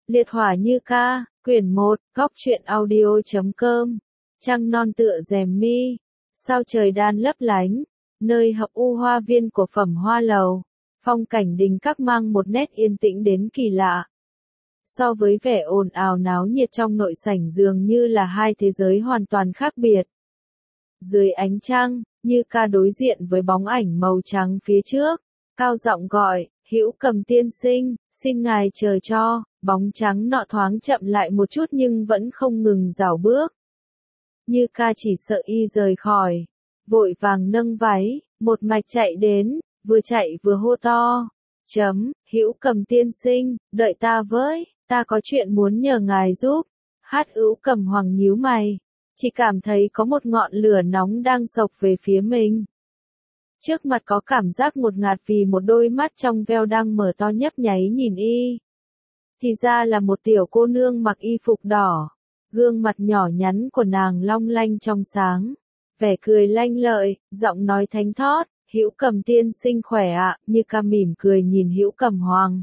Liệt hỏa như ca, quyển 1, góc truyện audio.com, trăng non tựa rèm mi, sao trời đan lấp lánh, nơi hợp u hoa viên của Phẩm Hoa Lầu, phong cảnh đình các mang một nét yên tĩnh đến kỳ lạ. So với vẻ ồn ào náo nhiệt trong nội sảnh dường như là hai thế giới hoàn toàn khác biệt. Dưới ánh trăng, Như ca đối diện với bóng ảnh màu trắng phía trước, cao giọng gọi, Hữu Cầm tiên sinh, xin ngài chờ cho. Bóng trắng nọ thoáng chậm lại một chút nhưng vẫn không ngừng rảo bước. Như ca chỉ sợ y rời khỏi, vội vàng nâng váy, một mạch chạy đến, vừa chạy vừa hô to. Hữu Cầm tiên sinh, đợi ta với, ta có chuyện muốn nhờ ngài giúp. Hữu Cầm Hoàng nhíu mày, chỉ cảm thấy có một ngọn lửa nóng đang xộc về phía mình. Trước mặt có cảm giác ngột ngạt vì một đôi mắt trong veo đang mở to nhấp nháy nhìn y. Thì ra là một tiểu cô nương mặc y phục đỏ, gương mặt nhỏ nhắn của nàng long lanh trong sáng, vẻ cười lanh lợi, giọng nói thánh thót, Hữu Cầm tiên sinh khỏe ạ. Như ca mỉm cười nhìn Hữu Cầm Hoàng.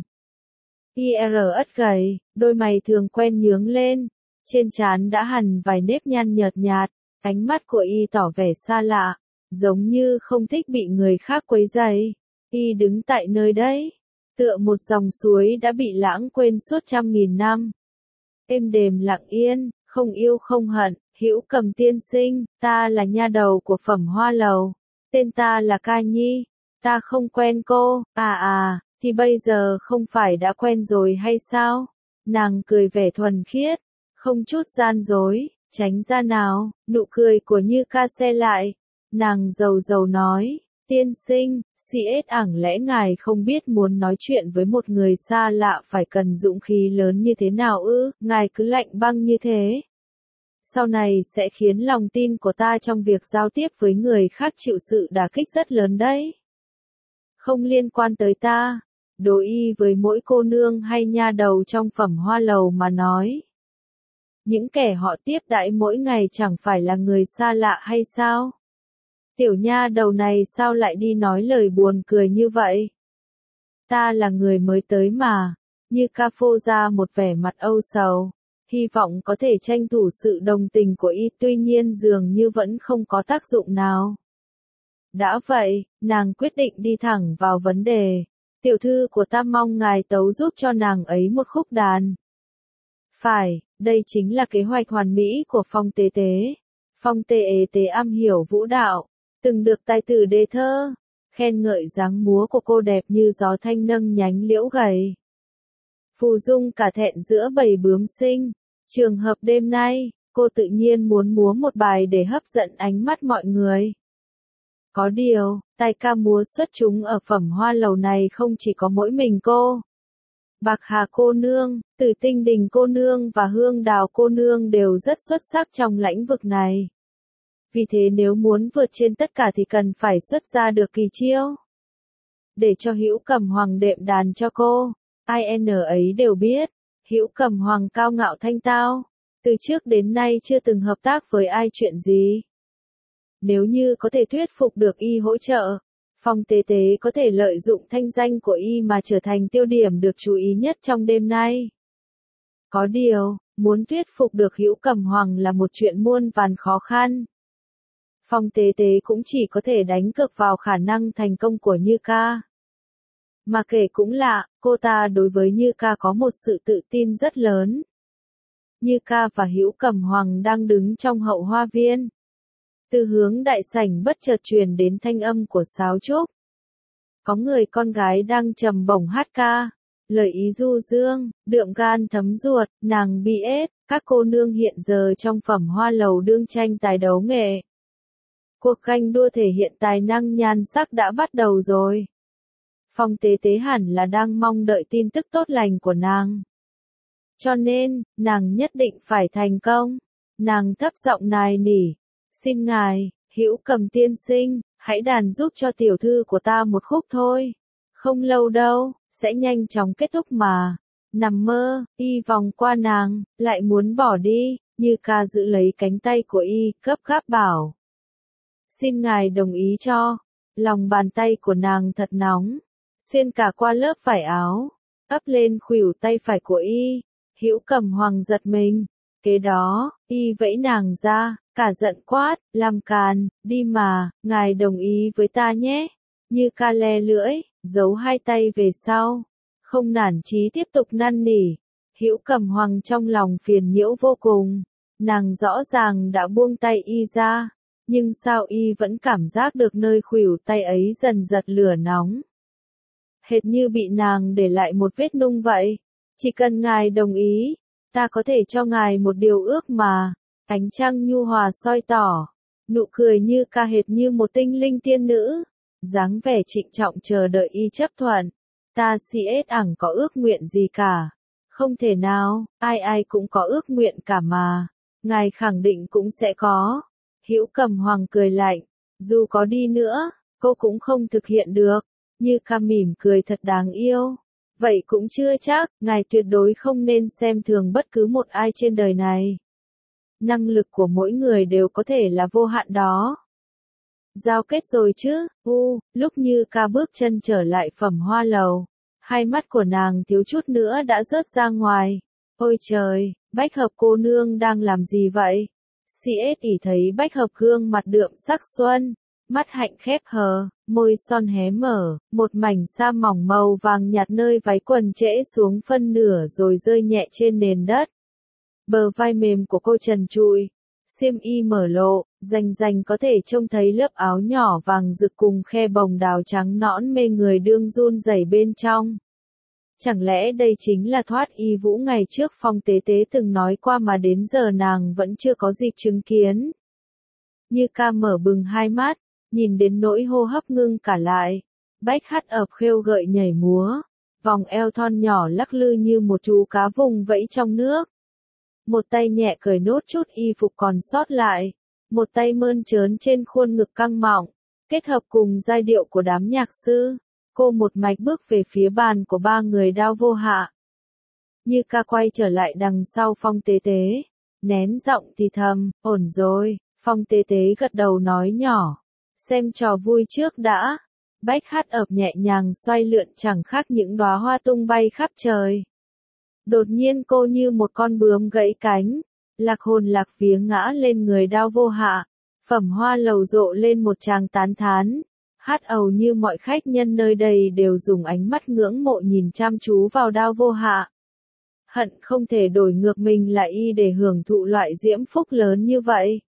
Y ất gầy, đôi mày thường quen nhướng lên, trên trán đã hằn vài nếp nhăn nhợt nhạt, ánh mắt của y tỏ vẻ xa lạ, giống như không thích bị người khác quấy rầy. Y đứng tại nơi đấy, tựa một dòng suối đã bị lãng quên suốt trăm nghìn năm. Êm đềm lặng yên, không yêu không hận, Hữu Cầm tiên sinh, ta là nha đầu của Phẩm Hoa Lầu, tên ta là Ca Nhi, ta không quen cô. Thì bây giờ không phải đã quen rồi hay sao? Nàng cười vẻ thuần khiết, không chút gian dối, tránh ra nào. Nụ cười của Như ca xe lại, nàng dầu dầu nói. Tiên sinh, ảng lẽ ngài không biết muốn nói chuyện với một người xa lạ phải cần dũng khí lớn như thế nào ư? Ngài cứ lạnh băng như thế. Sau này sẽ khiến lòng tin của ta trong việc giao tiếp với người khác chịu sự đả kích rất lớn đấy. Không liên quan tới ta, đối y với mỗi cô nương hay nha đầu trong Phẩm Hoa Lầu mà nói. Những kẻ họ tiếp đãi mỗi ngày chẳng phải là người xa lạ hay sao? Tiểu nha đầu này sao lại đi nói lời buồn cười như vậy? Ta là người mới tới mà. Như ca phô ra một vẻ mặt âu sầu, hy vọng có thể tranh thủ sự đồng tình của y, tuy nhiên dường như vẫn không có tác dụng nào. Đã vậy, nàng quyết định đi thẳng vào vấn đề. Tiểu thư của ta mong ngài tấu giúp cho nàng ấy một khúc đàn. Phải, đây chính là kế hoạch hoàn mỹ của Phong Tế Tế. Phong Tế Tế am hiểu vũ đạo, từng được tài tử đề thơ khen ngợi dáng múa của cô đẹp như gió thanh nâng nhánh liễu gầy. Phù dung cả thẹn giữa bầy bướm xinh. Trường hợp đêm nay, cô tự nhiên muốn múa một bài để hấp dẫn ánh mắt mọi người. Có điều, tài ca múa xuất chúng ở Phẩm Hoa Lầu này không chỉ có mỗi mình cô. Bạc Hà cô nương, Tử Tinh Đình cô nương và Hương Đào cô nương đều rất xuất sắc trong lĩnh vực này. Vì thế nếu muốn vượt trên tất cả thì cần phải xuất ra được kỳ chiêu. Để cho Hữu Cầm Hoàng đệm đàn cho cô, ai ấy đều biết, Hữu Cầm Hoàng cao ngạo thanh tao, từ trước đến nay chưa từng hợp tác với ai chuyện gì. Nếu như có thể thuyết phục được y hỗ trợ, Phong Tế Tế có thể lợi dụng thanh danh của y mà trở thành tiêu điểm được chú ý nhất trong đêm nay. Có điều, muốn thuyết phục được Hữu Cầm Hoàng là một chuyện muôn vàn khó khăn. Phong Tế Tế cũng chỉ có thể đánh cược vào khả năng thành công của Như ca. Mà kể cũng lạ, cô ta đối với Như ca có một sự tự tin rất lớn. Như ca và Hữu Cầm Hoàng đang đứng trong hậu hoa viên. Từ hướng đại sảnh bất chợt truyền đến thanh âm của sáo trúc. Có người con gái đang trầm bổng hát ca, lời ý du dương, đượm gan thấm ruột, nàng bi ết, các cô nương hiện giờ trong Phẩm Hoa Lầu đương tranh tài đấu nghệ. Cuộc ganh đua thể hiện tài năng nhan sắc đã bắt đầu rồi. Phong Tế Tế hẳn là đang mong đợi tin tức tốt lành của nàng. Cho nên, nàng nhất định phải thành công. Nàng thấp giọng nài nỉ. Xin ngài, Hữu Cầm tiên sinh, hãy đàn giúp cho tiểu thư của ta một khúc thôi. Không lâu đâu, sẽ nhanh chóng kết thúc mà. Nằm mơ, y vòng qua nàng, lại muốn bỏ đi, Như ca giữ lấy cánh tay của y, gấp gáp bảo. Xin ngài đồng ý cho. Lòng bàn tay của nàng thật nóng, xuyên cả qua lớp vải áo, ấp lên khuỷu tay phải của y. Hữu Cầm Hoàng giật mình. Kế đó, y vẫy nàng ra, cả giận quát, làm càn, đi mà, ngài đồng ý với ta nhé. Như Ca le lưỡi, giấu hai tay về sau, không nản chí tiếp tục năn nỉ. Hữu Cầm Hoàng trong lòng phiền nhiễu vô cùng, nàng rõ ràng đã buông tay y ra, nhưng sao y vẫn cảm giác được nơi khuỷu tay ấy dần giật lửa nóng. Hệt như bị nàng để lại một vết nung vậy. Chỉ cần ngài đồng ý, ta có thể cho ngài một điều ước mà. Ánh trăng nhu hòa soi tỏ, nụ cười Như Ca hệt như một tinh linh tiên nữ, dáng vẻ trịnh trọng chờ đợi y chấp thuận. Ta siết ẳng có ước nguyện gì cả. Không thể nào, ai ai cũng có ước nguyện cả mà. Ngài khẳng định cũng sẽ có. Hữu Cầm Hoàng cười lạnh, dù có đi nữa, cô cũng không thực hiện được. Như Ca mỉm cười thật đáng yêu. Vậy cũng chưa chắc, ngài tuyệt đối không nên xem thường bất cứ một ai trên đời này. Năng lực của mỗi người đều có thể là vô hạn đó. Giao kết rồi chứ, lúc Như Ca bước chân trở lại Phẩm Hoa lầu, hai mắt của nàng thiếu chút nữa đã rớt ra ngoài. Ôi trời, Bách Hợp cô nương đang làm gì vậy? CS ỉ thấy Bách Hợp gương mặt đượm sắc xuân, mắt hạnh khép hờ, môi son hé mở, một mảnh sa mỏng màu vàng nhạt nơi váy quần trễ xuống phân nửa rồi rơi nhẹ trên nền đất. Bờ vai mềm của cô trần trụi, xiêm y mở lộ, rành rành có thể trông thấy lớp áo nhỏ vàng rực cùng khe bồng đào trắng nõn mê người đương run rẩy bên trong. Chẳng lẽ đây chính là Thoát Y Vũ ngày trước Phong Tế Tế từng nói qua mà đến giờ nàng vẫn chưa có dịp chứng kiến. Như Ca mở bừng hai mắt, nhìn đến nỗi hô hấp ngưng cả lại. Bách Hát ập khêu gợi nhảy múa, vòng eo thon nhỏ lắc lư như một chú cá vùng vẫy trong nước. Một tay nhẹ cởi nốt chút y phục còn sót lại, một tay mơn trớn trên khuôn ngực căng mọng, kết hợp cùng giai điệu của đám nhạc sư, cô một mạch bước về phía bàn của ba người Đao Vô Hạ. Như Ca quay trở lại đằng sau Phong Tế Tế, nén giọng thì thầm, ổn rồi. Phong Tế Tế gật đầu nói nhỏ, xem trò vui trước đã. Bách Hát ập nhẹ nhàng xoay lượn chẳng khác những đóa hoa tung bay khắp trời. Đột nhiên cô như một con bướm gãy cánh, lạc hồn lạc vía ngã lên người Đao Vô Hạ. Phẩm Hoa lầu rộ lên một tràng tán thán. Hát ầu như mọi khách nhân nơi đây đều dùng ánh mắt ngưỡng mộ nhìn chăm chú vào Đao Vô Hạ. Hận không thể đổi ngược mình lại y để hưởng thụ loại diễm phúc lớn như vậy.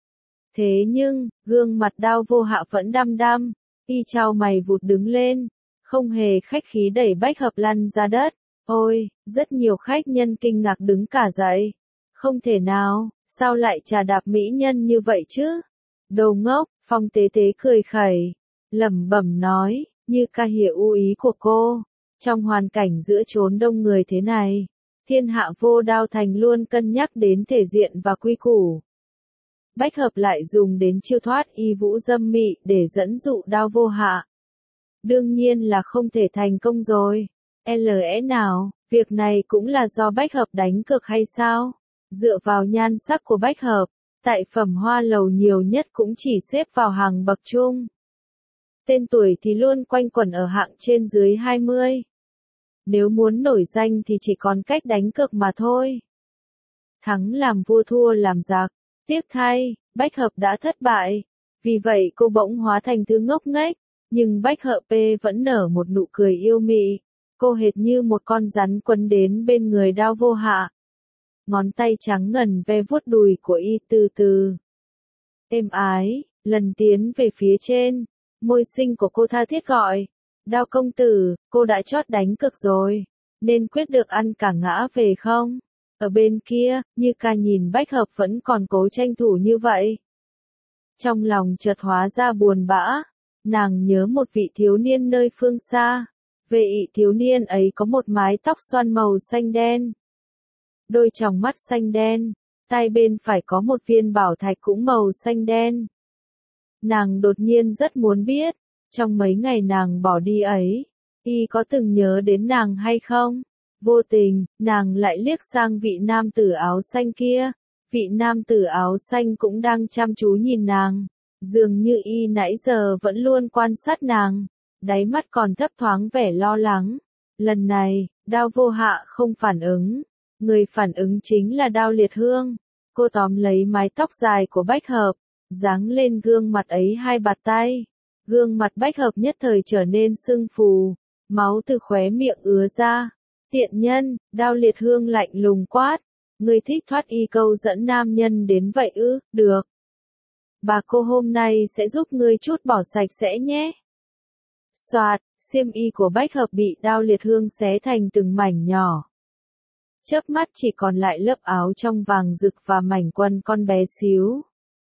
Thế nhưng, gương mặt Đao Vô Hạ vẫn đăm đăm, y chau mày vụt đứng lên, không hề khách khí đẩy Bách Hợp lăn ra đất. Ôi, rất nhiều khách nhân kinh ngạc đứng cả dậy. Không thể nào, sao lại trà đạp mỹ nhân như vậy chứ? Đồ ngốc, Phong Tế Tế cười khẩy, lẩm bẩm nói, Như Ca hiểu ý của cô. Trong hoàn cảnh giữa chốn đông người thế này, thiên hạ vô đao thành luôn cân nhắc đến thể diện và quy củ. Bách Hợp lại dùng đến chiêu Thoát Y Vũ dâm mị để dẫn dụ Đao Vô Hạ. Đương nhiên là không thể thành công rồi. Lẽ nào, việc này cũng là do Bách Hợp đánh cược hay sao? Dựa vào nhan sắc của Bách Hợp, tại Phẩm Hoa lầu nhiều nhất cũng chỉ xếp vào hàng bậc trung. Tên tuổi thì luôn quanh quẩn ở hạng trên dưới 20. Nếu muốn nổi danh thì chỉ còn cách đánh cược mà thôi. Thắng làm vua thua làm giặc. Tiếc thay, Bách Hợp đã thất bại. Vì vậy cô bỗng hóa thành thứ ngốc nghếch. Nhưng Bách Hợp P vẫn nở một nụ cười yêu mị. Cô hệt như một con rắn quấn đến bên người Đao Vô Hạ. Ngón tay trắng ngần ve vuốt đùi của y từ từ. Êm ái, lần tiến về phía trên. Môi xinh của cô tha thiết gọi. Đao công tử, cô đã chót đánh cược rồi. Nên quyết được ăn cả ngã về không? Ở bên kia, Như Ca nhìn Bách Hợp vẫn còn cố tranh thủ như vậy. Trong lòng chợt hóa ra buồn bã. Nàng nhớ một vị thiếu niên nơi phương xa. Vị thiếu niên ấy có một mái tóc xoăn màu xanh đen. Đôi tròng mắt xanh đen. Tai bên phải có một viên bảo thạch cũng màu xanh đen. Nàng đột nhiên rất muốn biết, trong mấy ngày nàng bỏ đi ấy, y có từng nhớ đến nàng hay không? Vô tình, nàng lại liếc sang vị nam tử áo xanh kia. Vị nam tử áo xanh cũng đang chăm chú nhìn nàng. Dường như y nãy giờ vẫn luôn quan sát nàng. Đáy mắt còn thấp thoáng vẻ lo lắng. Lần này, Đao Vô Hạ không phản ứng. Người phản ứng chính là Đao Liệt Hương. Cô tóm lấy mái tóc dài của Bách Hợp, giáng lên gương mặt ấy hai bạt tay. Gương mặt Bách Hợp nhất thời trở nên sưng phù, máu từ khóe miệng ứa ra. Tiện nhân, Đao Liệt Hương lạnh lùng quát. Người thích thoát y câu dẫn nam nhân đến vậy ư? Được. Bà cô hôm nay sẽ giúp ngươi chút bỏ sạch sẽ nhé. Soạt, xiêm y của Bách Hợp bị Đao Liệt Hương xé thành từng mảnh nhỏ. Chớp mắt chỉ còn lại lớp áo trong vàng rực và mảnh quần con bé xíu.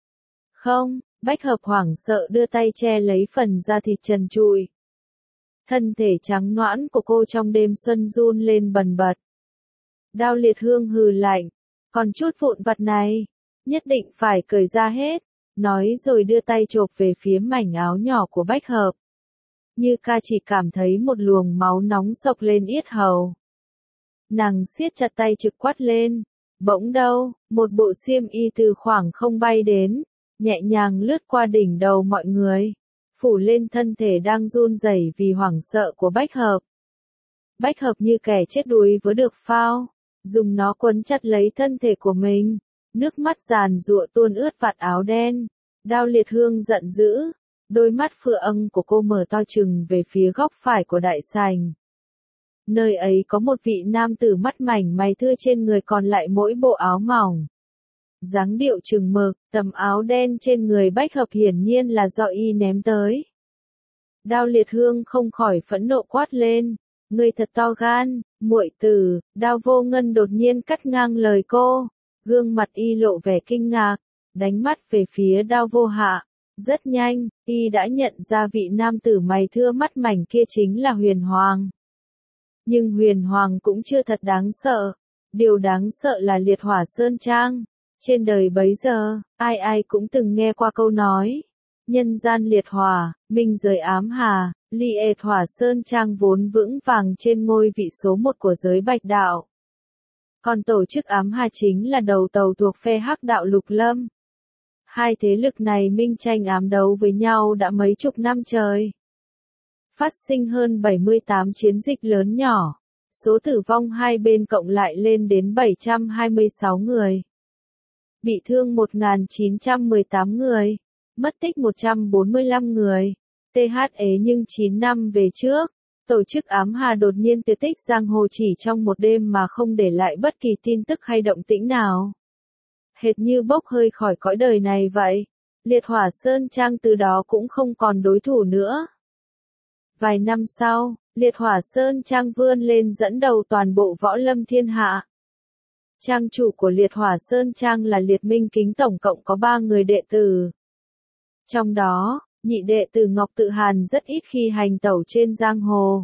Không, Bách Hợp hoảng sợ đưa tay che lấy phần da thịt trần trụi. Thân thể trắng nõn của cô trong đêm xuân run lên bần bật. Đao Liệt Hương hừ lạnh, còn chút vụn vặt này, nhất định phải cởi ra hết, nói rồi đưa tay chộp về phía mảnh áo nhỏ của Bách Hợp. Như ca chỉ cảm thấy một luồng máu nóng xộc lên yết hầu. Nàng siết chặt tay trực quát lên, bỗng đâu, một bộ xiêm y từ khoảng không bay đến, nhẹ nhàng lướt qua đỉnh đầu mọi người, phủ lên thân thể đang run rẩy vì hoảng sợ của Bách Hợp. Bách Hợp như kẻ chết đuối với được phao, dùng nó quấn chặt lấy thân thể của mình, nước mắt giàn giụa tuôn ướt vạt áo đen. Đao Liệt Hương giận dữ, đôi mắt phượng âng của cô mở to trừng về phía góc phải của đại sảnh. Nơi ấy có một vị nam tử mắt mảnh mày thưa trên người còn lại mỗi bộ áo mỏng. Dáng điệu chừng mực, tấm áo đen trên người Bách Hợp hiển nhiên là do y ném tới. Đao Liệt Hương không khỏi phẫn nộ quát lên, ngươi thật to gan, muội tử. Đao Vô Ngân đột nhiên cắt ngang lời cô, gương mặt y lộ vẻ kinh ngạc, đánh mắt về phía Đao Vô Hạ. Rất nhanh, y đã nhận ra vị nam tử mày thưa mắt mảnh kia chính là Huyền Hoàng. Nhưng Huyền Hoàng cũng chưa thật đáng sợ, điều đáng sợ là Liệt Hỏa Sơn Trang. Trên đời bấy giờ, ai ai cũng từng nghe qua câu nói, nhân gian liệt hỏa, minh giới ám hà, Liệt Hỏa Sơn Trang vốn vững vàng trên ngôi vị số 1 của giới Bạch Đạo. Còn tổ chức ám hà chính là đầu tàu thuộc phe Hắc Đạo Lục Lâm. Hai thế lực này minh tranh ám đấu với nhau đã mấy chục năm trời. Phát sinh hơn 78 chiến dịch lớn nhỏ, số tử vong hai bên cộng lại lên đến 726 người. Bị thương 1.918 người, mất tích 145 người. Nhưng 9 năm về trước, tổ chức ám hà đột nhiên tuyệt tích giang hồ chỉ trong một đêm mà không để lại bất kỳ tin tức hay động tĩnh nào. Hệt như bốc hơi khỏi cõi đời này vậy, Liệt Hỏa Sơn Trang từ đó cũng không còn đối thủ nữa. Vài năm sau, Liệt Hỏa Sơn Trang vươn lên dẫn đầu toàn bộ võ lâm thiên hạ. Trang chủ của Liệt Hỏa Sơn Trang là Liệt Minh Kính, tổng cộng có 3 người đệ tử. Trong đó, nhị đệ tử Ngọc Tự Hàn rất ít khi hành tẩu trên giang hồ.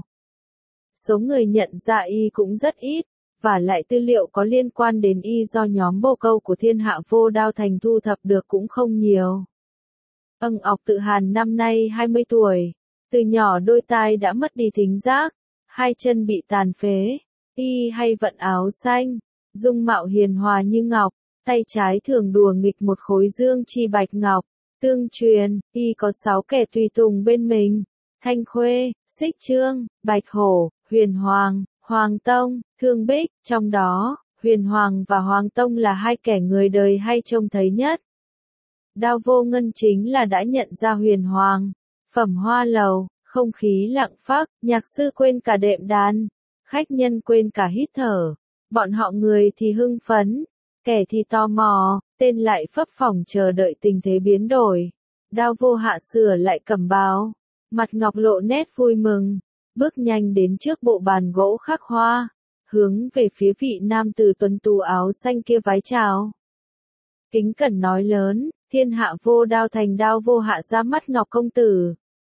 Số người nhận ra y cũng rất ít, và lại tư liệu có liên quan đến y do nhóm bồ câu của Thiên Hạ Vô Đao Thành thu thập được cũng không nhiều. Ngọc Tự Hàn năm nay 20 tuổi, từ nhỏ đôi tai đã mất đi thính giác, hai chân bị tàn phế, y hay vận áo xanh, dung mạo hiền hòa như ngọc, tay trái thường đùa nghịch một khối dương chi bạch ngọc. Tương truyền, y có 6 kẻ tùy tùng bên mình, Thanh Khuê, Xích Trương, Bạch Hổ, Huyền Hoàng, Hoàng Tông, Thương Bích, trong đó, Huyền Hoàng và Hoàng Tông là hai kẻ người đời hay trông thấy nhất. Đao Vô Ngân chính là đã nhận ra Huyền Hoàng. Phẩm Hoa Lầu, không khí lặng phắc, nhạc sư quên cả đệm đàn, khách nhân quên cả hít thở, bọn họ người thì hưng phấn, kẻ thì tò mò, tên lại phấp phỏng chờ đợi tình thế biến đổi. Đao Vô Hạ sửa lại cẩm bào, mặt ngọc lộ nét vui mừng, bước nhanh đến trước bộ bàn gỗ khắc hoa, hướng về phía vị nam tử tuấn tú áo xanh kia vái chào. Kính cẩn nói lớn, Thiên Hạ Vô Đao Thành. Đao Vô Hạ ra mắt Ngọc công tử.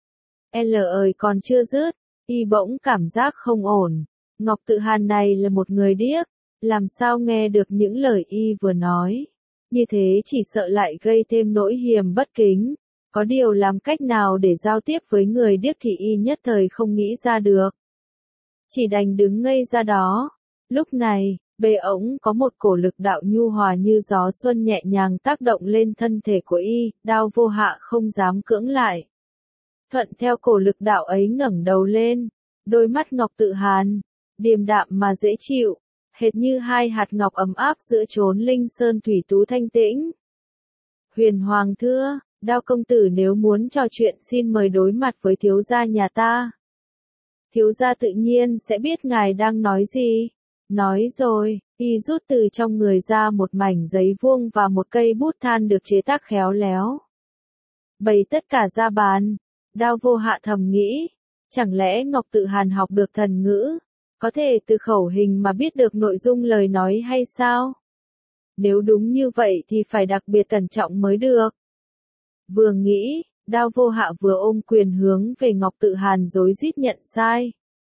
Ơi còn chưa dứt, y bỗng cảm giác không ổn. Ngọc Tự Hàn này là một người điếc, làm sao nghe được những lời y vừa nói. Như thế chỉ sợ lại gây thêm nỗi hiềm bất kính. Có điều làm cách nào để giao tiếp với người điếc thì y nhất thời không nghĩ ra được. Chỉ đành đứng ngây ra đó. Lúc này, bề ống có một cổ lực đạo nhu hòa như gió xuân nhẹ nhàng tác động lên thân thể của y. Đao Vô Hạ không dám cưỡng lại. Thuận theo cổ lực đạo ấy ngẩng đầu lên, đôi mắt Ngọc Tự Hàn, điềm đạm mà dễ chịu, hệt như hai hạt ngọc ấm áp giữa chốn linh sơn thủy tú thanh tĩnh. Huyền Hoàng thưa, Đao công tử nếu muốn trò chuyện xin mời đối mặt với thiếu gia nhà ta. Thiếu gia tự nhiên sẽ biết ngài đang nói gì. Nói rồi, y rút từ trong người ra một mảnh giấy vuông và một cây bút than được chế tác khéo léo. Bày tất cả ra bàn. Đao Vô Hạ thầm nghĩ, chẳng lẽ Ngọc Tự Hàn học được thần ngữ, có thể từ khẩu hình mà biết được nội dung lời nói hay sao? Nếu đúng như vậy thì phải đặc biệt cẩn trọng mới được. Vừa nghĩ, Đao Vô Hạ vừa ôm quyền hướng về Ngọc Tự Hàn rối rít nhận sai.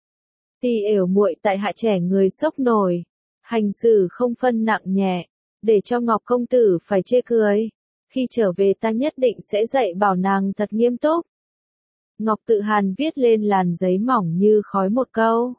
Tỳ ểu muội tại hạ trẻ người sốc nổi, hành xử không phân nặng nhẹ, để cho Ngọc công tử phải chê cười. Khi trở về ta nhất định sẽ dạy bảo nàng thật nghiêm túc. Ngọc Tự Hàn viết lên làn giấy mỏng như khói một câu.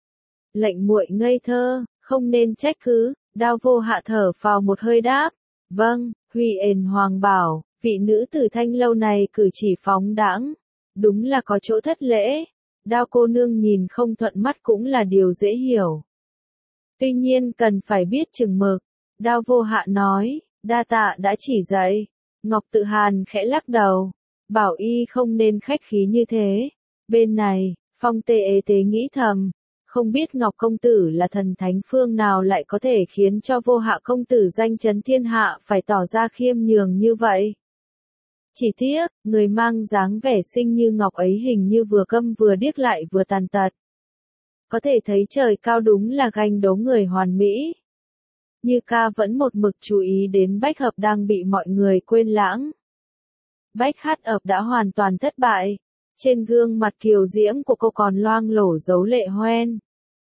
Lệnh muội ngây thơ, không nên trách cứ. Đao Vô Hạ thở phào một hơi đáp. Vâng, Huyền Hoàng bảo, vị nữ tử Thanh lâu này cử chỉ phóng đãng, đúng là có chỗ thất lễ. Đao cô nương nhìn không thuận mắt cũng là điều dễ hiểu. Tuy nhiên cần phải biết chừng mực. Đao Vô Hạ nói, đa tạ đã chỉ dạy. Ngọc Tự Hàn khẽ lắc đầu, bảo y không nên khách khí như thế. Bên này, Phong Tê Tế nghĩ thầm, không biết Ngọc công tử là thần thánh phương nào lại có thể khiến cho Vô Hạ công tử danh chấn thiên hạ phải tỏ ra khiêm nhường như vậy. Chỉ tiếc, người mang dáng vẻ xinh như ngọc ấy hình như vừa câm vừa điếc lại vừa tàn tật. Có thể thấy trời cao đúng là ganh đố người hoàn mỹ. Như ca vẫn một mực chú ý đến Bách Hợp đang bị mọi người quên lãng. Bách Hát Ập đã hoàn toàn thất bại. Trên gương mặt kiều diễm của cô còn loang lổ dấu lệ hoen.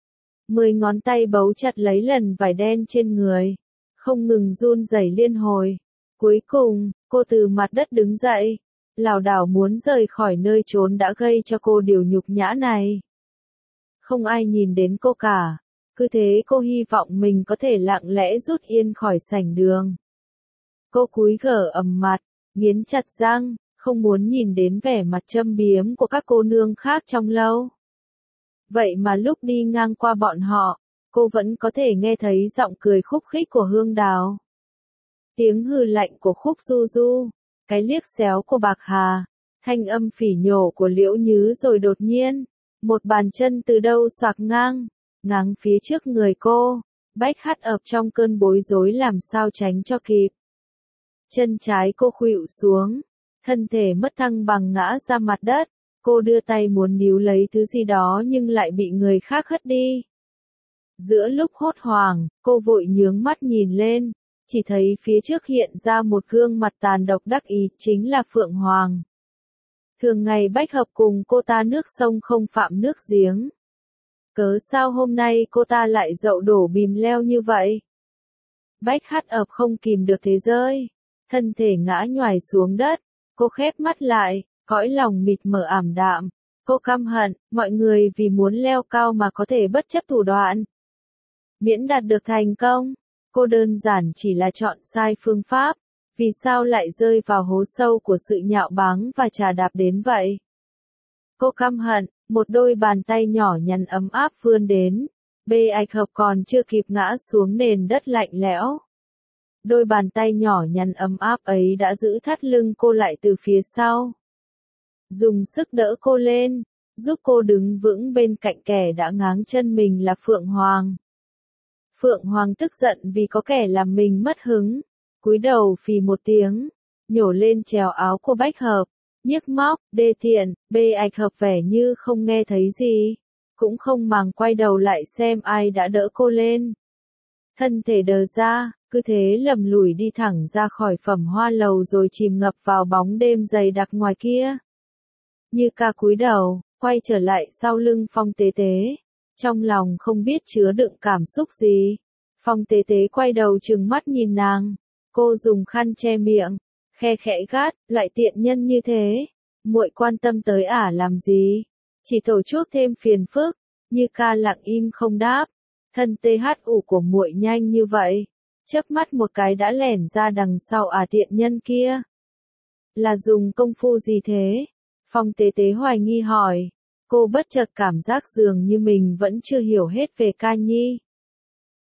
10 ngón tay bấu chặt lấy lần vải đen trên người, không ngừng run rẩy liên hồi. Cuối cùng, cô từ mặt đất đứng dậy, lảo đảo muốn rời khỏi nơi trốn đã gây cho cô điều nhục nhã này. Không ai nhìn đến cô cả, cứ thế cô hy vọng mình có thể lặng lẽ rút yên khỏi sảnh đường. Cô cúi gở ầm mặt, nghiến chặt răng, không muốn nhìn đến vẻ mặt châm biếm của các cô nương khác trong lâu. Vậy mà lúc đi ngang qua bọn họ, cô vẫn có thể nghe thấy giọng cười khúc khích của Hương Đào. Tiếng hừ lạnh của Khúc Du Du, cái liếc xéo của Bạc Hà, thanh âm phỉ nhổ của Liễu Nhứ rồi đột nhiên, một bàn chân từ đâu xoạc ngang phía trước người cô. Bách Hát Ập trong cơn bối rối làm sao tránh cho kịp. Chân trái cô khuỵu xuống, thân thể mất thăng bằng ngã ra mặt đất. Cô đưa tay muốn níu lấy thứ gì đó nhưng lại bị người khác hất đi. Giữa lúc hốt hoảng, cô vội nhướng mắt nhìn lên, chỉ thấy phía trước hiện ra một gương mặt tàn độc đắc ý, chính là Phượng Hoàng. Thường ngày Bách Hợp cùng cô ta nước sông không phạm nước giếng. Cớ sao hôm nay cô ta lại dậu đổ bìm leo như vậy? Bách Hát Ập không kìm được thế rơi, thân thể ngã nhoài xuống đất, cô khép mắt lại, cõi lòng mịt mờ ảm đạm. Cô căm hận, mọi người vì muốn leo cao mà có thể bất chấp thủ đoạn. Miễn đạt được thành công, cô đơn giản chỉ là chọn sai phương pháp, vì sao lại rơi vào hố sâu của sự nhạo báng và chà đạp đến vậy? Cô căm hận, một đôi bàn tay nhỏ nhắn ấm áp vươn đến, Bạch Hợp còn chưa kịp ngã xuống nền đất lạnh lẽo. Đôi bàn tay nhỏ nhắn ấm áp ấy đã giữ thắt lưng cô lại từ phía sau. Dùng sức đỡ cô lên, giúp cô đứng vững bên cạnh kẻ đã ngáng chân mình là Phượng Hoàng. Phượng Hoàng tức giận vì có kẻ làm mình mất hứng, cúi đầu phì một tiếng, nhổ lên trèo áo của Bách Hợp, nhiếc móc, đê tiện. Bạch Hợp vẻ như không nghe thấy gì, cũng không màng quay đầu lại xem ai đã đỡ cô lên. Thân thể đờ ra, cứ thế lầm lủi đi thẳng ra khỏi Phẩm Hoa lầu rồi chìm ngập vào bóng đêm dày đặc ngoài kia. Như ca cúi đầu, quay trở lại sau lưng Phong Tế Tế, trong lòng không biết chứa đựng cảm xúc gì. Phong Tế Tế quay đầu trừng mắt nhìn nàng, cô dùng khăn che miệng, khe khẽ gắt, loại tiện nhân như thế, muội quan tâm tới ả làm gì? Chỉ tổ chuốc thêm phiền phức. Như ca lặng im không đáp, thân THU của muội nhanh như vậy, chớp mắt một cái đã lẻn ra đằng sau ả tiện nhân kia. Là dùng công phu gì thế? Phong Tế Tế hoài nghi hỏi, cô bất chợt cảm giác dường như mình vẫn chưa hiểu hết về ca nhi.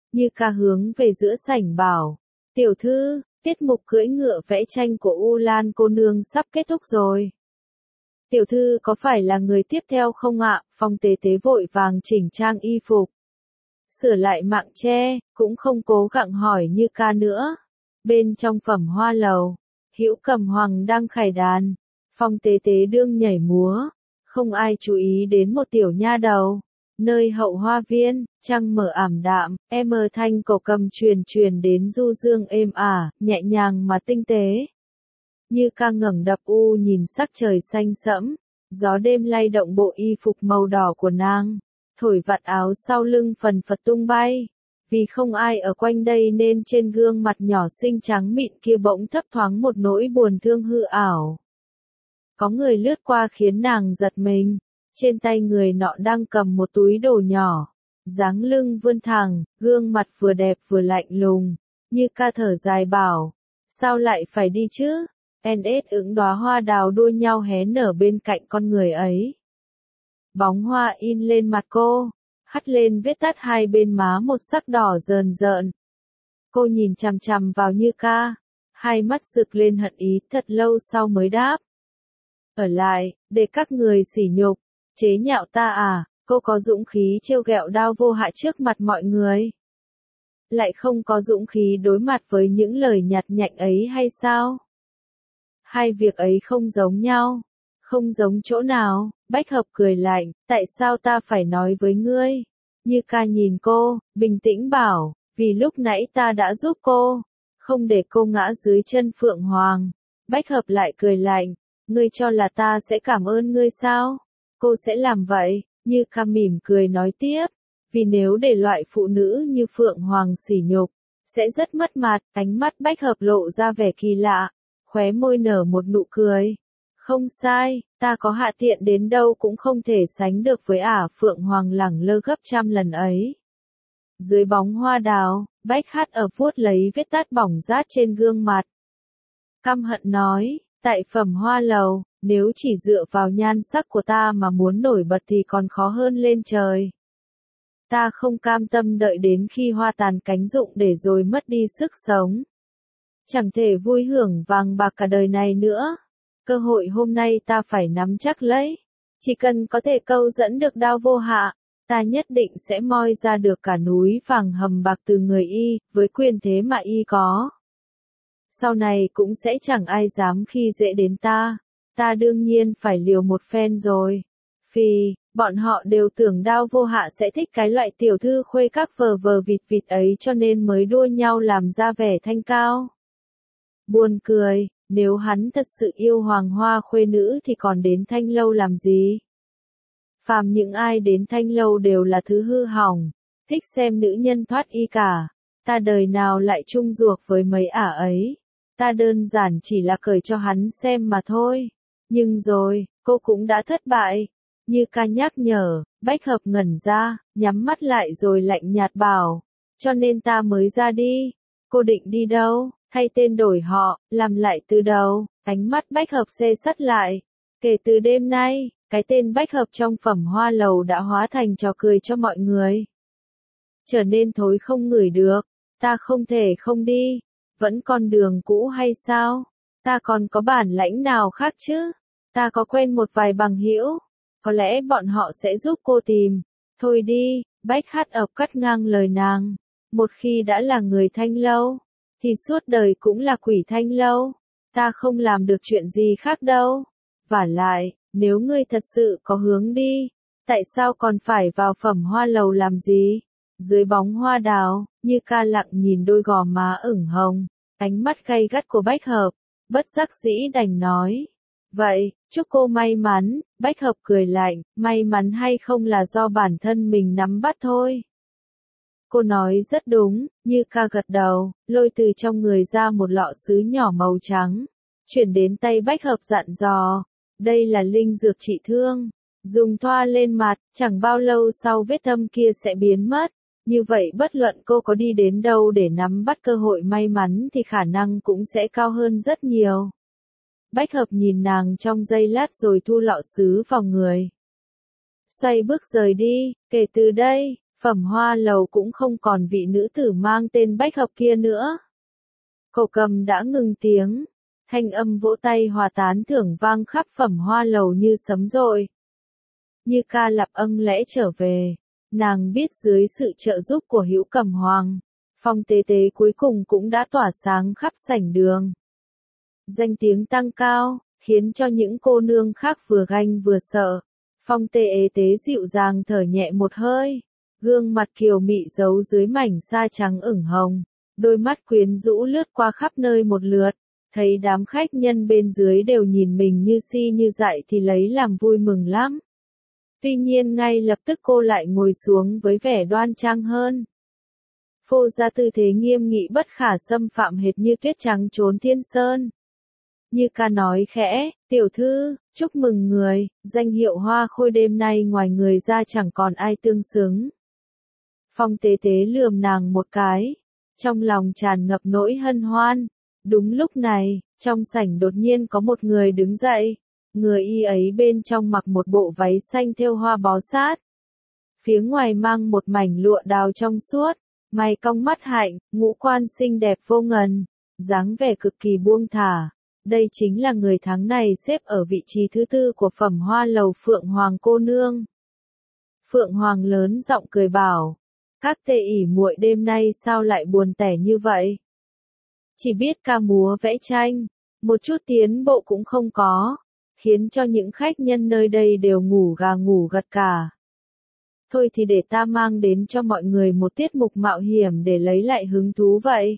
Như Ca hướng về giữa sảnh bảo, tiểu thư, tiết mục cưỡi ngựa vẽ tranh của U Lan cô nương sắp kết thúc rồi. Tiểu thư có phải là người tiếp theo không ạ? Phong Tế Tế vội vàng chỉnh trang y phục, sửa lại mạng che, cũng không cố gắng hỏi Như Ca nữa. Bên trong Phẩm Hoa lầu, Hữu Cầm Hoàng đang khải đàn, Phong Tế Tế đương nhảy múa, không ai chú ý đến một tiểu nha đầu. Nơi hậu hoa viên, trăng mở ảm đạm, em thanh cổ cầm truyền đến du dương êm ả, nhẹ nhàng mà tinh tế. Như Ca ngẩng đập u nhìn sắc trời xanh sẫm, gió đêm lay động bộ y phục màu đỏ của nàng, thổi vạt áo sau lưng phần phật tung bay. Vì không ai ở quanh đây nên trên gương mặt nhỏ xinh trắng mịn kia bỗng thấp thoáng một nỗi buồn thương hư ảo. Có người lướt qua khiến nàng giật mình. Trên tay người nọ đang cầm một túi đồ nhỏ, dáng lưng vươn thẳng, gương mặt vừa đẹp vừa lạnh lùng. Như Ca thở dài bảo, sao lại phải đi chứ? NS ửng đóa hoa đào đua nhau hé nở bên cạnh con người ấy. Bóng hoa in lên mặt cô, hắt lên vết tắt hai bên má một sắc đỏ rờn rợn. Cô nhìn chằm chằm vào Như Ca, hai mắt rực lên hận ý, thật lâu sau mới đáp. Ở lại, để các người sỉ nhục, chế nhạo ta à? Cô có dũng khí trêu ghẹo Đao Vô Hạ trước mặt mọi người, lại không có dũng khí đối mặt với những lời nhạt nhạnh ấy hay sao? Hai việc ấy không giống nhau. Không giống chỗ nào? Bách Hợp cười lạnh, tại sao ta phải nói với ngươi? Như Ca nhìn cô, bình tĩnh bảo, vì lúc nãy ta đã giúp cô, không để cô ngã dưới chân Phượng Hoàng. Bách Hợp lại cười lạnh, ngươi cho là ta sẽ cảm ơn ngươi sao? Cô sẽ làm vậy. Như Ca mỉm cười nói tiếp, vì nếu để loại phụ nữ như Phượng Hoàng sỉ nhục, sẽ rất mất mặt. Ánh mắt Bách Hợp lộ ra vẻ kỳ lạ, khóe môi nở một nụ cười. Không sai, ta có hạ tiện đến đâu cũng không thể sánh được với Phượng Hoàng lẳng lơ gấp trăm lần ấy. Dưới bóng hoa đào, Bách Hát ở vuốt lấy vết tát bỏng rát trên gương mặt. Căm hận nói, tại Phẩm Hoa lầu, nếu chỉ dựa vào nhan sắc của ta mà muốn nổi bật thì còn khó hơn lên trời. Ta không cam tâm đợi đến khi hoa tàn cánh rụng để rồi mất đi sức sống. Chẳng thể vui hưởng vàng bạc cả đời này nữa. Cơ hội hôm nay ta phải nắm chắc lấy. Chỉ cần có thể câu dẫn được Đao Vô Hạ, ta nhất định sẽ moi ra được cả núi vàng hầm bạc từ người y, với quyền thế mà y có. Sau này cũng sẽ chẳng ai dám khi dễ đến ta. Ta đương nhiên phải liều một phen rồi. Vì, bọn họ đều tưởng Đao Vô Hạ sẽ thích cái loại tiểu thư khuê các vờ vờ vịt vịt ấy cho nên mới đua nhau làm ra vẻ thanh cao. Buồn cười, nếu hắn thật sự yêu Hoàng Hoa khuê nữ thì còn đến Thanh Lâu làm gì? Phàm những ai đến Thanh Lâu đều là thứ hư hỏng, thích xem nữ nhân thoát y cả. Ta đời nào lại chung ruột với mấy ấy. Ta đơn giản chỉ là cởi cho hắn xem mà thôi. Nhưng rồi, cô cũng đã thất bại. Như Ca nhắc nhở, Bách Hợp ngẩn ra, nhắm mắt lại rồi lạnh nhạt bảo. Cho nên ta mới ra đi. Cô định đi đâu? Thay tên đổi họ, làm lại từ đầu. Ánh mắt Bách Hợp xê sắt lại. Kể từ đêm nay, cái tên Bách Hợp trong Phẩm Hoa lầu đã hóa thành trò cười cho mọi người. Trở nên thối không ngửi được. Ta không thể không đi. Vẫn con đường cũ hay sao? Ta còn có bản lãnh nào khác chứ? Ta có quen một vài bằng hữu. Có lẽ bọn họ sẽ giúp cô tìm. Thôi đi, Bách Hát ập cắt ngang lời nàng. Một khi đã là người Thanh Lâu, thì suốt đời cũng là quỷ Thanh Lâu. Ta không làm được chuyện gì khác đâu. Vả lại, nếu ngươi thật sự có hướng đi, tại sao còn phải vào Phẩm Hoa lầu làm gì? Dưới bóng hoa đào, Như Ca lặng nhìn đôi gò má ửng hồng, ánh mắt gay gắt của Bách Hợp, bất đắc dĩ đành nói. Vậy, chúc cô may mắn. Bách Hợp cười lạnh, may mắn hay không là do bản thân mình nắm bắt thôi. Cô nói rất đúng. Như Ca gật đầu, lôi từ trong người ra một lọ sứ nhỏ màu trắng, chuyển đến tay Bách Hợp dặn dò. Đây là linh dược trị thương, dùng thoa lên mặt, chẳng bao lâu sau vết thâm kia sẽ biến mất. Như vậy bất luận cô có đi đến đâu để nắm bắt cơ hội may mắn thì khả năng cũng sẽ cao hơn rất nhiều. Bách Hợp nhìn nàng trong giây lát rồi thu lọ sứ vào người. Xoay bước rời đi, kể từ đây, Phẩm Hoa Lầu cũng không còn vị nữ tử mang tên Bách Hợp kia nữa. Cổ Cầm đã ngừng tiếng, thanh âm vỗ tay hòa tán thưởng vang khắp Phẩm Hoa Lầu như sấm dội. Như Ca Lạp âng lẽ trở về, nàng biết dưới sự trợ giúp của Hữu Cầm Hoàng, Phong Tế Tế cuối cùng cũng đã tỏa sáng khắp sảnh đường. Danh tiếng tăng cao, khiến cho những cô nương khác vừa ganh vừa sợ. Phong Tế Tế dịu dàng thở nhẹ một hơi, gương mặt kiều mị giấu dưới mảnh sa trắng ửng hồng, đôi mắt quyến rũ lướt qua khắp nơi một lượt, thấy đám khách nhân bên dưới đều nhìn mình như si như dại thì lấy làm vui mừng lắm. Tuy nhiên ngay lập tức cô lại ngồi xuống với vẻ đoan trang hơn. Phô ra tư thế nghiêm nghị bất khả xâm phạm hệt như tuyết trắng trốn thiên sơn. Như Ca nói khẽ, tiểu thư, chúc mừng người, danh hiệu hoa khôi đêm nay ngoài người ra chẳng còn ai tương xứng. Phong Tế Tế lườm nàng một cái, trong lòng tràn ngập nỗi hân hoan. Đúng lúc này, trong sảnh đột nhiên có một người đứng dậy, người y ấy bên trong mặc một bộ váy xanh thêu hoa bó sát. Phía ngoài mang một mảnh lụa đào trong suốt, mày cong mắt hạnh, ngũ quan xinh đẹp vô ngần, dáng vẻ cực kỳ buông thả. Đây chính là người tháng này xếp ở vị trí thứ 4 của Phẩm Hoa Lầu Phượng Hoàng cô nương. Phượng Hoàng lớn giọng cười bảo, các tê ỉ muội đêm nay sao lại buồn tẻ như vậy? Chỉ biết ca múa vẽ tranh, một chút tiến bộ cũng không có, khiến cho những khách nhân nơi đây đều ngủ gà ngủ gật cả. Thôi thì để ta mang đến cho mọi người một tiết mục mạo hiểm để lấy lại hứng thú vậy.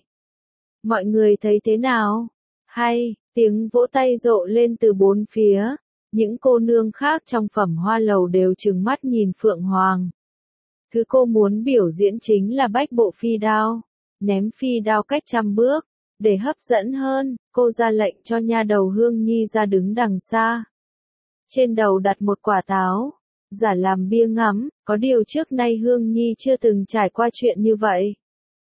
Mọi người thấy thế nào? Hay, tiếng vỗ tay rộ lên từ bốn phía, những cô nương khác trong Phẩm Hoa Lầu đều trừng mắt nhìn Phượng Hoàng. Thứ cô muốn biểu diễn chính là bách bộ phi đao, ném phi đao cách 100 bước. Để hấp dẫn hơn, cô ra lệnh cho nha đầu Hương Nhi ra đứng đằng xa. Trên đầu đặt một quả táo, giả làm bia ngắm, có điều trước nay Hương Nhi chưa từng trải qua chuyện như vậy.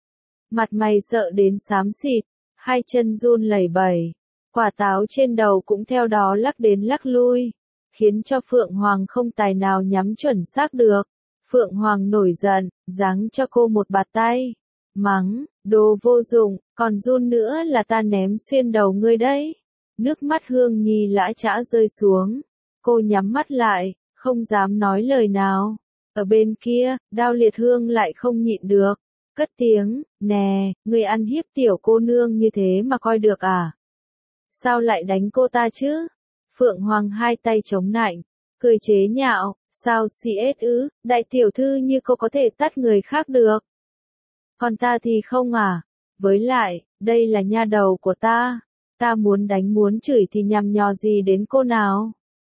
Mặt mày sợ đến xám xịt, hai chân run lẩy bẩy, quả táo trên đầu cũng theo đó lắc đến lắc lui, khiến cho Phượng Hoàng không tài nào nhắm chuẩn xác được. Phượng Hoàng nổi giận, giáng cho cô một bạt tay, mắng, đồ vô dụng, còn run nữa là ta ném xuyên đầu ngươi đấy. Nước mắt Hương Nhi lã chã rơi xuống, cô nhắm mắt lại, không dám nói lời nào. Ở bên kia, Đao Liệt Hương lại không nhịn được, cất tiếng, nè, ngươi ăn hiếp tiểu cô nương như thế mà coi được à? Sao lại đánh cô ta chứ? Phượng Hoàng hai tay chống nạnh, cười chế nhạo, sao CS ư, đại tiểu thư như cô có thể tát người khác được. Còn ta thì không à? Với lại, đây là nha đầu của ta muốn đánh muốn chửi thì nhằm nhò gì đến cô nào?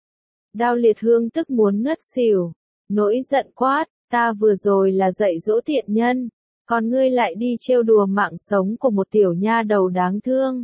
Đao Liệt Hương tức muốn ngất xỉu, nỗi giận quát, ta vừa rồi là dạy dỗ tiện nhân, còn ngươi lại đi trêu đùa mạng sống của một tiểu nha đầu đáng thương.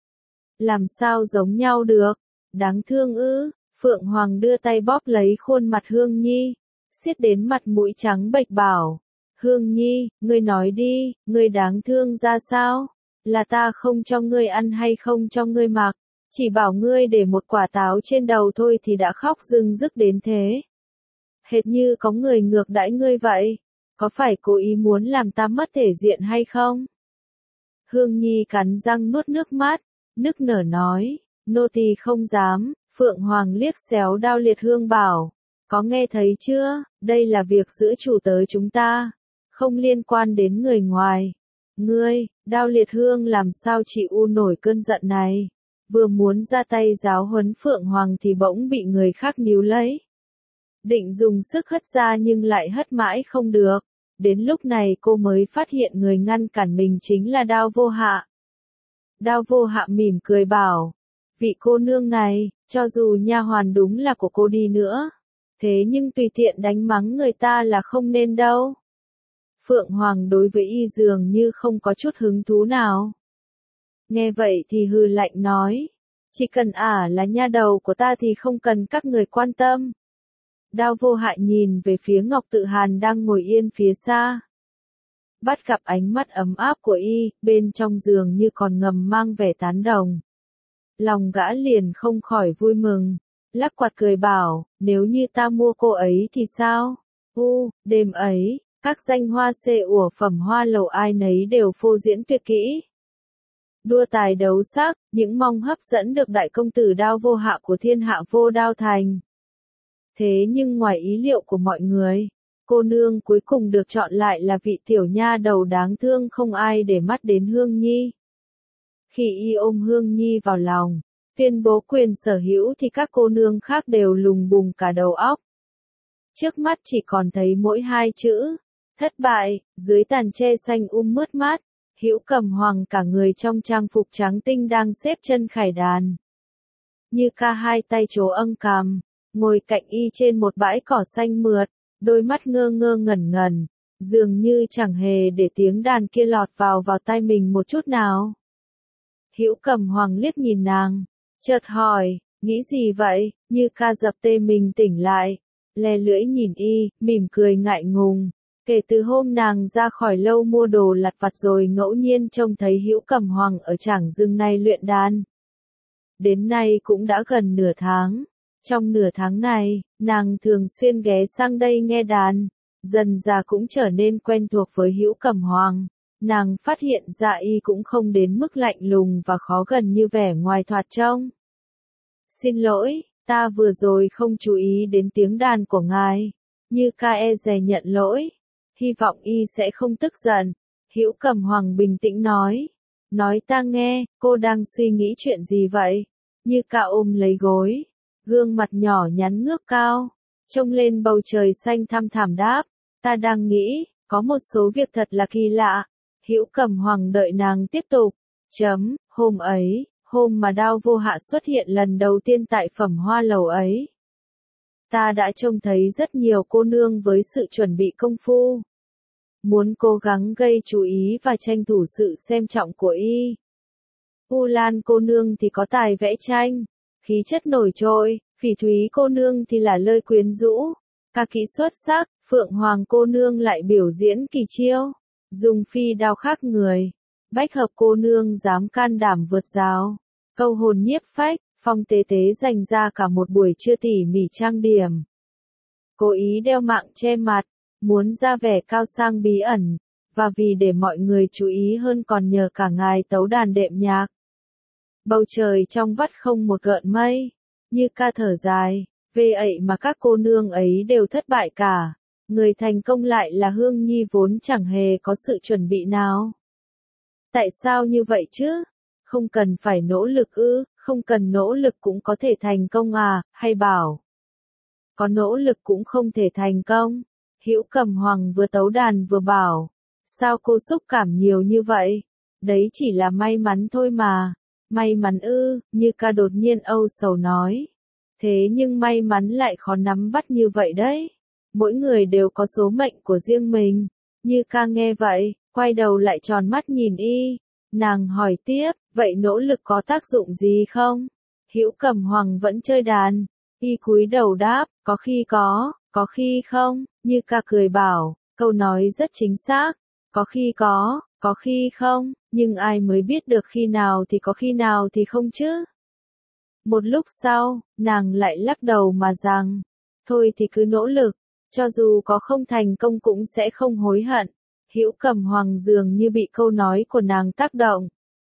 Làm sao giống nhau được? Đáng thương ư? Phượng Hoàng đưa tay bóp lấy khuôn mặt Hương Nhi, siết đến mặt mũi trắng bệch bảo. Hương Nhi, ngươi nói đi, ngươi đáng thương ra sao? Là ta không cho ngươi ăn hay không cho ngươi mặc? Chỉ bảo ngươi để một quả táo trên đầu thôi thì đã khóc rưng rức đến thế. Hệt như có người ngược đãi ngươi vậy. Có phải cố ý muốn làm ta mất thể diện hay không? Hương Nhi cắn răng nuốt nước mắt, nức nở nói, nô tỳ không dám. Phượng Hoàng liếc xéo Đao Liệt Hương bảo, có nghe thấy chưa, đây là việc giữa chủ tớ chúng ta, không liên quan đến người ngoài. Ngươi, Đao Liệt Hương làm sao chịu nổi cơn giận này, vừa muốn ra tay giáo huấn Phượng Hoàng thì bỗng bị người khác níu lấy. Định dùng sức hất ra nhưng lại hất mãi không được, đến lúc này cô mới phát hiện người ngăn cản mình chính là Đao Vô Hạ. Đao Vô Hạ mỉm cười bảo, vị cô nương này, cho dù nha hoàn đúng là của cô đi nữa, thế nhưng tùy tiện đánh mắng người ta là không nên đâu. Phượng Hoàng đối với y dường như không có chút hứng thú nào. Nghe vậy thì hừ lạnh nói, chỉ cần là nha đầu của ta thì không cần các người quan tâm. Đao Vô Hạ nhìn về phía Ngọc Tự Hàn đang ngồi yên phía xa. Bắt gặp ánh mắt ấm áp của y, bên trong giường như còn ngầm mang vẻ tán đồng. Lòng gã liền không khỏi vui mừng, lắc quạt cười bảo, nếu như ta mua cô ấy thì sao? Đêm ấy, Các danh hoa xê ủa Phẩm Hoa Lầu ai nấy đều phô diễn tuyệt kỹ. Đua tài đấu sắc, những mong hấp dẫn được đại công tử Đao Vô Hạ của thiên hạ Vô Đao Thành. Thế nhưng ngoài ý liệu của mọi người, cô nương cuối cùng được chọn lại là vị tiểu nha đầu đáng thương không ai để mắt đến Hương Nhi. Khi y ôm Hương Nhi vào lòng, tuyên bố quyền sở hữu thì các cô nương khác đều lùng bùng cả đầu óc. Trước mắt chỉ còn thấy mỗi hai chữ, thất bại, dưới tàn tre xanh mướt mát, Hữu Cầm Hoàng cả người trong trang phục trắng tinh đang xếp chân khải đàn. Như Ca hai tay trố âng cằm, ngồi cạnh y trên một bãi cỏ xanh mượt, đôi mắt ngơ ngơ ngẩn ngẩn, dường như chẳng hề để tiếng đàn kia lọt vào tai mình một chút nào. Hữu Cầm Hoàng liếc nhìn nàng, chợt hỏi, nghĩ gì vậy? Như Ca dập tê mình tỉnh lại, le lưỡi nhìn y, mỉm cười ngại ngùng. Kể từ hôm nàng ra khỏi lâu mua đồ lặt vặt rồi ngẫu nhiên trông thấy Hữu Cầm Hoàng ở trảng rừng này luyện đàn. Đến nay cũng đã gần nửa tháng. Trong nửa tháng này, nàng thường xuyên ghé sang đây nghe đàn, dần dà cũng trở nên quen thuộc với Hữu Cầm Hoàng. Nàng phát hiện ra y cũng không đến mức lạnh lùng và khó gần như vẻ ngoài thoạt trông. Xin lỗi, ta vừa rồi không chú ý đến tiếng đàn của ngài. Như Ca e dè nhận lỗi. Hy vọng y sẽ không tức giận. Hữu Cầm Hoàng bình tĩnh nói. Nói ta nghe, cô đang suy nghĩ chuyện gì vậy? Như Ca ôm lấy gối. Gương mặt nhỏ nhắn ngước cao. Trông lên bầu trời xanh thăm thẳm đáp. Ta đang nghĩ, có một số việc thật là kỳ lạ. Hữu Cầm Hoàng đợi nàng tiếp tục. Hôm ấy, hôm mà Đao Vô Hạ xuất hiện lần đầu tiên tại Phẩm Hoa Lầu ấy. Ta đã trông thấy rất nhiều cô nương với sự chuẩn bị công phu. Muốn cố gắng gây chú ý và tranh thủ sự xem trọng của y. U Lan cô nương thì có tài vẽ tranh, khí chất nổi trội, Phỉ Thúy cô nương thì là lơi quyến rũ, ca kỹ xuất sắc, Phượng Hoàng cô nương lại biểu diễn kỳ chiêu, dùng phi đao khác người. Bách Hợp cô nương dám can đảm vượt rào, câu hồn nhiếp phách, Phong Tế Tế dành ra cả một buổi trưa tỉ mỉ trang điểm. Cố ý đeo mạng che mặt, muốn ra vẻ cao sang bí ẩn, và vì để mọi người chú ý hơn còn nhờ cả ngài tấu đàn đệm nhạc. Bầu trời trong vắt không một gợn mây, Như Ca thở dài, về vậy mà các cô nương ấy đều thất bại cả, người thành công lại là Hương Nhi vốn chẳng hề có sự chuẩn bị nào. Tại sao như vậy chứ? Không cần phải nỗ lực ư, không cần nỗ lực cũng có thể thành công à, hay bảo có nỗ lực cũng không thể thành công? Hữu Cầm Hoàng vừa tấu đàn vừa bảo, sao cô xúc cảm nhiều như vậy? Đấy chỉ là may mắn thôi mà. May mắn ư? Như Ca đột nhiên âu sầu nói. Thế nhưng may mắn lại khó nắm bắt như vậy đấy. Mỗi người đều có số mệnh của riêng mình. Như Ca nghe vậy, quay đầu lại tròn mắt nhìn y. Nàng hỏi tiếp, vậy nỗ lực có tác dụng gì không? Hữu Cầm Hoàng vẫn chơi đàn. Y cúi đầu đáp, có khi có khi không. Như Ca cười bảo, câu nói rất chính xác. Có khi không, nhưng ai mới biết được khi nào thì có khi nào thì không chứ? Một lúc sau, nàng lại lắc đầu mà rằng, thôi thì cứ nỗ lực, cho dù có không thành công cũng sẽ không hối hận. Hữu Cầm Hoàng dường như bị câu nói của nàng tác động.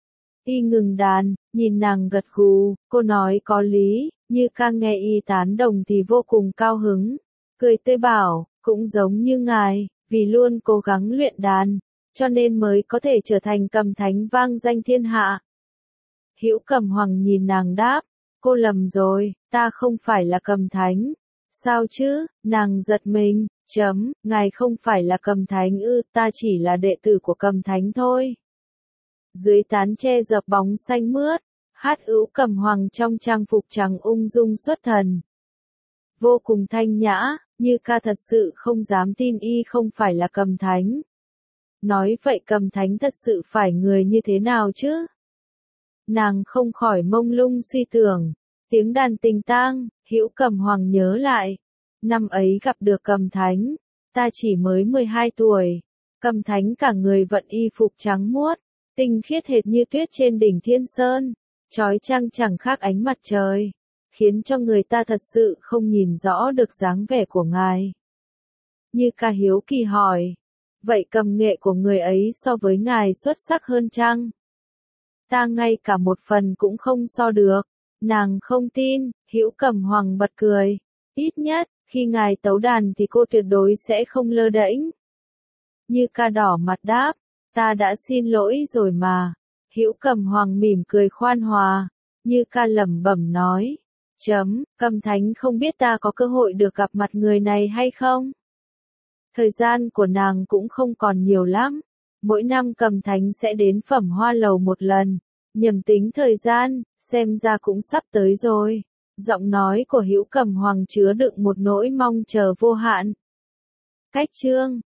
Y ngừng đàn, nhìn nàng gật gù, cô nói có lý. Như Ca nghe y tán đồng thì vô cùng cao hứng, cười tươi bảo, cũng giống như ngài, vì luôn cố gắng luyện đàn, cho nên mới có thể trở thành cầm thánh vang danh thiên hạ. Hữu Cầm Hoàng nhìn nàng đáp, cô lầm rồi, ta không phải là cầm thánh. Sao chứ? Nàng giật mình, ngài không phải là cầm thánh ư? Ta chỉ là đệ tử của cầm thánh thôi. Dưới tán tre dập bóng xanh mướt, Hữu Cầm Hoàng trong trang phục trắng ung dung xuất thần. Vô cùng thanh nhã, Như Ca thật sự không dám tin y không phải là cầm thánh. Nói vậy cầm thánh thật sự phải người như thế nào chứ? Nàng không khỏi mông lung suy tưởng. Tiếng đàn tình tang, Hữu Cầm Hoàng nhớ lại. Năm ấy gặp được cầm thánh, ta chỉ mới 12 tuổi. Cầm thánh cả người vận y phục trắng muốt, tinh khiết hệt như tuyết trên đỉnh Thiên Sơn, chói chang chẳng khác ánh mặt trời, khiến cho người ta thật sự không nhìn rõ được dáng vẻ của ngài. Như Ca hiếu kỳ hỏi, vậy cầm nghệ của người ấy so với ngài xuất sắc hơn chăng? Ta ngay cả một phần cũng không so được. Nàng không tin, Hữu Cẩm Hoàng bật cười. Ít nhất, khi ngài tấu đàn thì cô tuyệt đối sẽ không lơ đễnh. Như Ca đỏ mặt đáp, ta đã xin lỗi rồi mà. Hữu Cẩm Hoàng mỉm cười khoan hòa. Như Ca lẩm bẩm nói. Cẩm Thánh không biết ta có cơ hội được gặp mặt người này hay không? Thời gian của nàng cũng không còn nhiều lắm. Mỗi năm Cẩm Thánh sẽ đến Phẩm Hoa Lầu một lần. Nhầm tính thời gian, xem ra cũng sắp tới rồi. Giọng nói của Hữu Cẩm Hoàng chứa đựng một nỗi mong chờ vô hạn. Cách chương